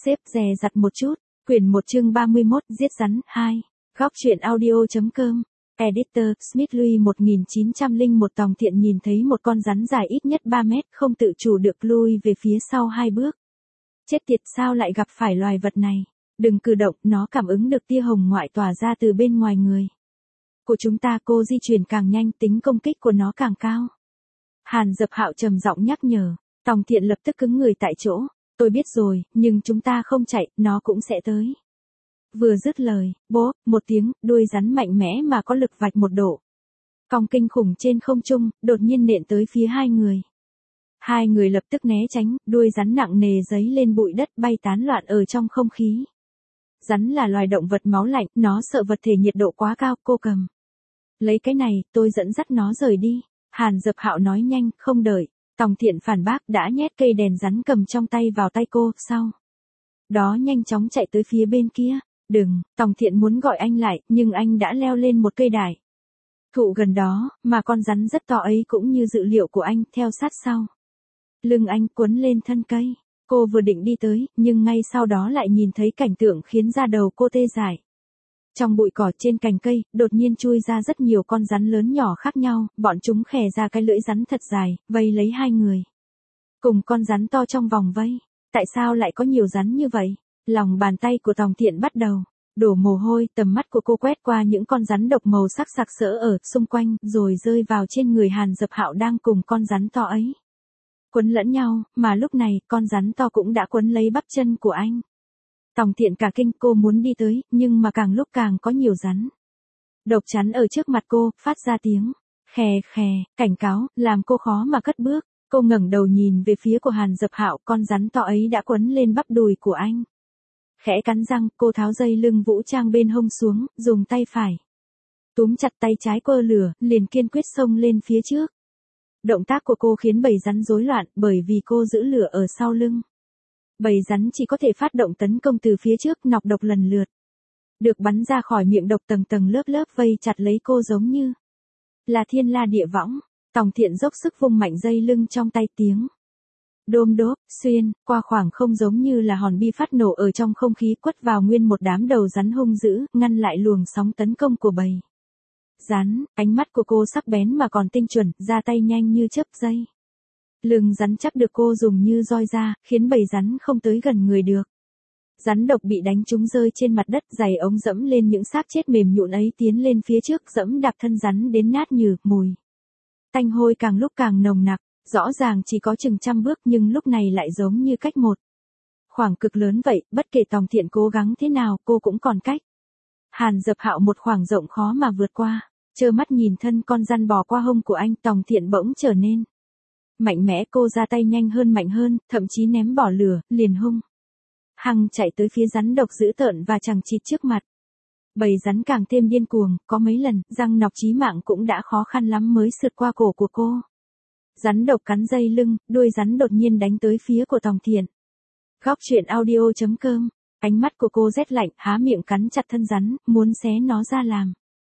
xếp dè dặt một chút. Quyển 1 chương 31, giết rắn 2. Góc truyện audio.com. Editor, Smith Louis 1901. Tòng Thiện nhìn thấy một con rắn dài ít nhất 3 mét, không tự chủ được lui về phía sau 2 bước. Chết tiệt, sao lại gặp phải loài vật này? Đừng cử động, nó cảm ứng được tia hồng ngoại tỏa ra từ bên ngoài người của chúng ta. Cô di chuyển càng nhanh, tính công kích của nó càng cao. Hàn Dập Hạo trầm giọng nhắc nhở. Tòng Thiện lập tức cứng người tại chỗ. Tôi biết rồi, nhưng chúng ta không chạy, nó cũng sẽ tới. Vừa dứt lời, bốp, một tiếng, đuôi rắn mạnh mẽ mà có lực vạch một độ. Cong kinh khủng trên không trung, đột nhiên nện tới phía hai người. Hai người lập tức né tránh, đuôi rắn nặng nề giấy lên bụi đất, bay tán loạn ở trong không khí. Rắn là loài động vật máu lạnh, nó sợ vật thể nhiệt độ quá cao. Cô cầm lấy cái này, tôi dẫn dắt nó rời đi. Hàn Dập Hạo nói nhanh, không đợi Tòng Thiện phản bác, đã nhét cây đèn rắn cầm trong tay vào tay cô, sau đó nhanh chóng chạy tới phía bên kia. Đừng, Tòng Thiện muốn gọi anh lại, nhưng anh đã leo lên một cây đài thụ gần đó, mà con rắn rất to ấy cũng như dự liệu của anh, theo sát sau lưng anh, quấn lên thân cây. Cô vừa định đi tới, nhưng ngay sau đó lại nhìn thấy cảnh tượng khiến da đầu cô tê dại. Trong bụi cỏ trên cành cây, đột nhiên chui ra rất nhiều con rắn lớn nhỏ khác nhau, bọn chúng khè ra cái lưỡi rắn thật dài, vây lấy hai người. Cùng con rắn to trong vòng vây. Tại sao lại có nhiều rắn như vậy? Lòng bàn tay của Tòng Thiện bắt đầu đổ mồ hôi, tầm mắt của cô quét qua những con rắn độc màu sắc sặc sỡ ở xung quanh, rồi rơi vào trên người Hàn Dập Hạo đang cùng con rắn to ấy quấn lẫn nhau, mà lúc này, con rắn to cũng đã quấn lấy bắp chân của anh. Tòng Thiện cả kinh, cô muốn đi tới, nhưng mà càng lúc càng có nhiều rắn độc chắn ở trước mặt cô, phát ra tiếng khè khè, cảnh cáo, làm cô khó mà cất bước. Cô ngẩng đầu nhìn về phía của Hàn Dập Hạo, con rắn to ấy đã quấn lên bắp đùi của anh. Khẽ cắn răng, cô tháo dây lưng vũ trang bên hông xuống, dùng tay phải túm chặt tay trái cô lửa, liền kiên quyết xông lên phía trước. Động tác của cô khiến bầy rắn rối loạn, bởi vì cô giữ lửa ở sau lưng. Bầy rắn chỉ có thể phát động tấn công từ phía trước, nọc độc lần lượt được bắn ra khỏi miệng độc tầng tầng lớp lớp vây chặt lấy cô giống như là thiên la địa võng. Tòng Thiện dốc sức vung mạnh dây lưng trong tay, tiếng đôm đốp, xuyên, qua khoảng không giống như là hòn bi phát nổ ở trong không khí, quất vào nguyên một đám đầu rắn hung dữ, ngăn lại luồng sóng tấn công của bầy rắn. Ánh mắt của cô sắc bén mà còn tinh chuẩn, ra tay nhanh như chớp giây. Lưng rắn chắc được cô dùng như roi ra, khiến bầy rắn không tới gần người được. Rắn độc bị đánh trúng rơi trên mặt đất, giày ống dẫm lên những xác chết mềm nhũn ấy, tiến lên phía trước, dẫm đạp thân rắn đến nát nhừ. Mùi tanh hôi càng lúc càng nồng nặc, rõ ràng chỉ có chừng 100 bước nhưng lúc này lại giống như cách một khoảng cực lớn vậy. Bất kể Tòng Thiện cố gắng thế nào, cô cũng còn cách Hàn Dập Hạo một khoảng rộng khó mà vượt qua. Trơ mắt nhìn thân con rắn bò qua hông của anh, Tòng Thiện bỗng trở nên mạnh mẽ. Cô ra tay nhanh hơn, mạnh hơn, thậm chí ném bỏ lửa, liền hung hăng chạy tới phía rắn độc dữ tợn và chằng chịt trước mặt. Bầy rắn càng thêm điên cuồng, có mấy lần, răng nọc chí mạng cũng đã khó khăn lắm mới sượt qua cổ của cô. Rắn độc cắn dây lưng, đuôi rắn đột nhiên đánh tới phía của Tòng Thiện. Góc truyện audio.com. Ánh mắt của cô rét lạnh, há miệng cắn chặt thân rắn, muốn xé nó ra làm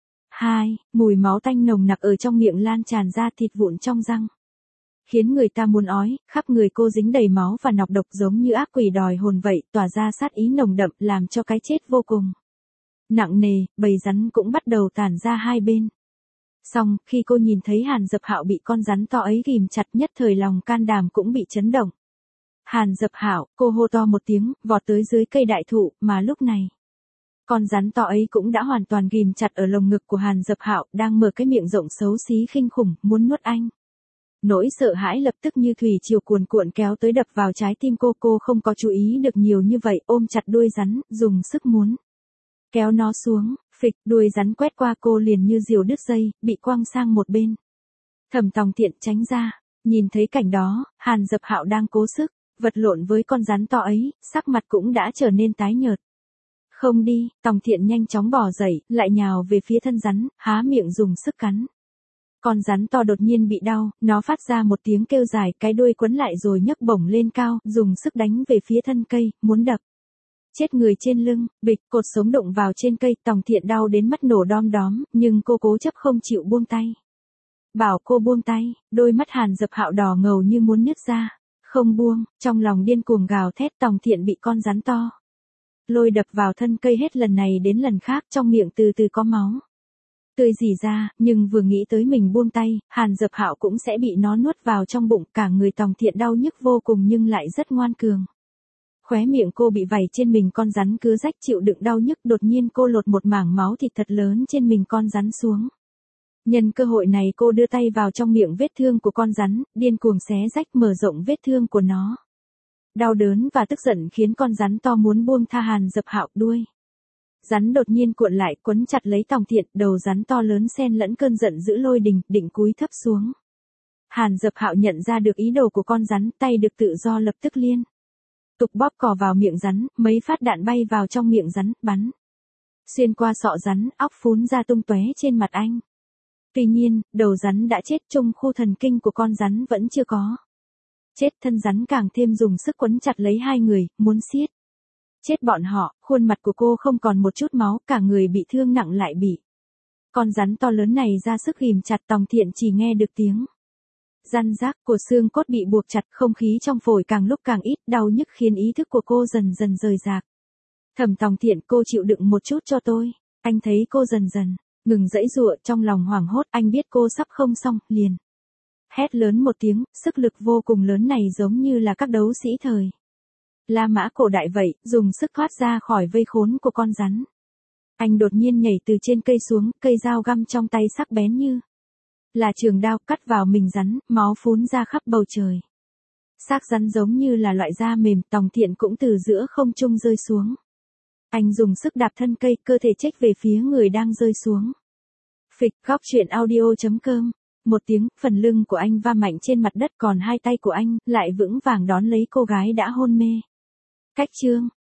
hai. Mùi máu tanh nồng nặc ở trong miệng lan tràn ra, thịt vụn trong răng khiến người ta muốn ói. Khắp người cô dính đầy máu và nọc độc, giống như ác quỷ đòi hồn vậy, tỏa ra sát ý nồng đậm, làm cho cái chết vô cùng nặng nề. Bầy rắn cũng bắt đầu tản ra hai bên. Xong, khi cô nhìn thấy Hàn Dập Hạo bị con rắn to ấy ghìm chặt, nhất thời lòng can đảm cũng bị chấn động. Hàn Dập Hạo, cô hô to một tiếng, vọt tới dưới cây đại thụ, mà lúc này con rắn to ấy cũng đã hoàn toàn ghìm chặt ở lồng ngực của Hàn Dập Hạo, đang mở cái miệng rộng xấu xí kinh khủng, muốn nuốt anh. Nỗi sợ hãi lập tức như thủy triều cuồn cuộn kéo tới, đập vào trái tim cô. Cô không có chú ý được nhiều như vậy, ôm chặt đuôi rắn, dùng sức muốn kéo nó xuống. Phịch, đuôi rắn quét qua cô liền như diều đứt dây, bị quăng sang một bên. Tòng Thiện tránh ra. Nhìn thấy cảnh đó, Hàn Dập Hạo đang cố sức vật lộn với con rắn to ấy, sắc mặt cũng đã trở nên tái nhợt. Không đi, Tòng Thiện nhanh chóng bò dậy, lại nhào về phía thân rắn, há miệng dùng sức cắn. Con rắn to đột nhiên bị đau, nó phát ra một tiếng kêu dài, cái đuôi quấn lại rồi nhấc bổng lên cao, dùng sức đánh về phía thân cây, muốn đập chết người trên lưng. Bịch, cột sống đụng vào trên cây. Tòng Thiện đau đến mắt nổ đom đóm, nhưng cô cố chấp không chịu buông tay. Bảo cô buông tay, đôi mắt Hàn Dập Hạo đỏ ngầu như muốn nứt ra. Không buông, trong lòng điên cuồng gào thét Tòng Thiện bị con rắn to lôi đập vào thân cây hết lần này đến lần khác trong miệng từ từ có máu tươi rỉ ra, nhưng vừa nghĩ tới mình buông tay, Hàn Dập Hạo cũng sẽ bị nó nuốt vào trong bụng, cả người Tòng Thiện đau nhức vô cùng nhưng lại rất ngoan cường. Khóe miệng cô bị vảy trên mình con rắn cứa rách chịu đựng đau nhức, đột nhiên cô lột một mảng máu thịt thật lớn trên mình con rắn xuống. Nhân cơ hội này cô đưa tay vào trong miệng vết thương của con rắn, điên cuồng xé rách mở rộng vết thương của nó. Đau đớn và tức giận khiến con rắn to muốn buông tha Hàn Dập Hạo đuôi. Rắn đột nhiên cuộn lại quấn chặt lấy Tòng Thiện, đầu rắn to lớn xen lẫn cơn giận dữ lôi đình, định cúi thấp xuống. Hàn Dập Hạo nhận ra được ý đồ của con rắn, tay được tự do lập tức liên tục bóp cò vào miệng rắn, mấy phát đạn bay vào trong miệng rắn, bắn xuyên qua sọ rắn, óc phún ra tung tóe trên mặt anh. Tuy nhiên, đầu rắn đã chết, trong khu thần kinh của con rắn vẫn chưa có chết, thân rắn càng thêm dùng sức quấn chặt lấy hai người, muốn siết chết bọn họ. Khuôn mặt của cô không còn một chút máu, cả người bị thương nặng lại bị con rắn to lớn này ra sức ghìm chặt. Tòng Thiện chỉ nghe được tiếng răn rác của xương cốt bị buộc chặt, không khí trong phổi càng lúc càng ít, đau nhức khiến ý thức của cô dần dần rời rạc. Thầm Tòng Thiện, cô chịu đựng một chút cho tôi. Anh thấy cô dần dần ngừng giãy giụa, trong lòng hoảng hốt, anh biết cô sắp không xong, liền hét lớn một tiếng, sức lực vô cùng lớn này giống như là các đấu sĩ thời La Mã cổ đại vậy, dùng sức thoát ra khỏi vây khốn của con rắn. Anh đột nhiên nhảy từ trên cây xuống, cây dao găm trong tay sắc bén như là trường đao, cắt vào mình rắn, máu phún ra khắp bầu trời. Xác rắn giống như là loại da mềm, Tòng Thiện cũng từ giữa không trung rơi xuống. Anh dùng sức đạp thân cây, cơ thể chếch về phía người đang rơi xuống. Phịch. Góc truyện audio.com. Một tiếng, phần lưng của anh va mạnh trên mặt đất, còn hai tay của anh lại vững vàng đón lấy cô gái đã hôn mê. Cách chương